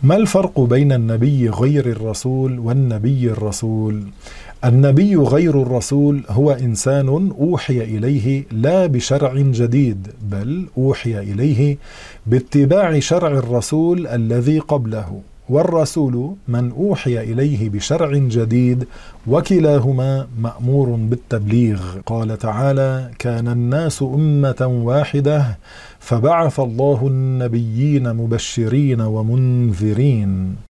ما الفرق بين النبي غير الرسول والنبي الرسول؟ النبي غير الرسول هو إنسان أوحي إليه لا بشرع جديد، بل أوحي إليه باتباع شرع الرسول الذي قبله، والرسول من أوحي إليه بشرع جديد، وكلاهما مأمور بالتبليغ. قال تعالى: كان الناس أمة واحدة فبعث الله النبيين مبشرين ومنذرين.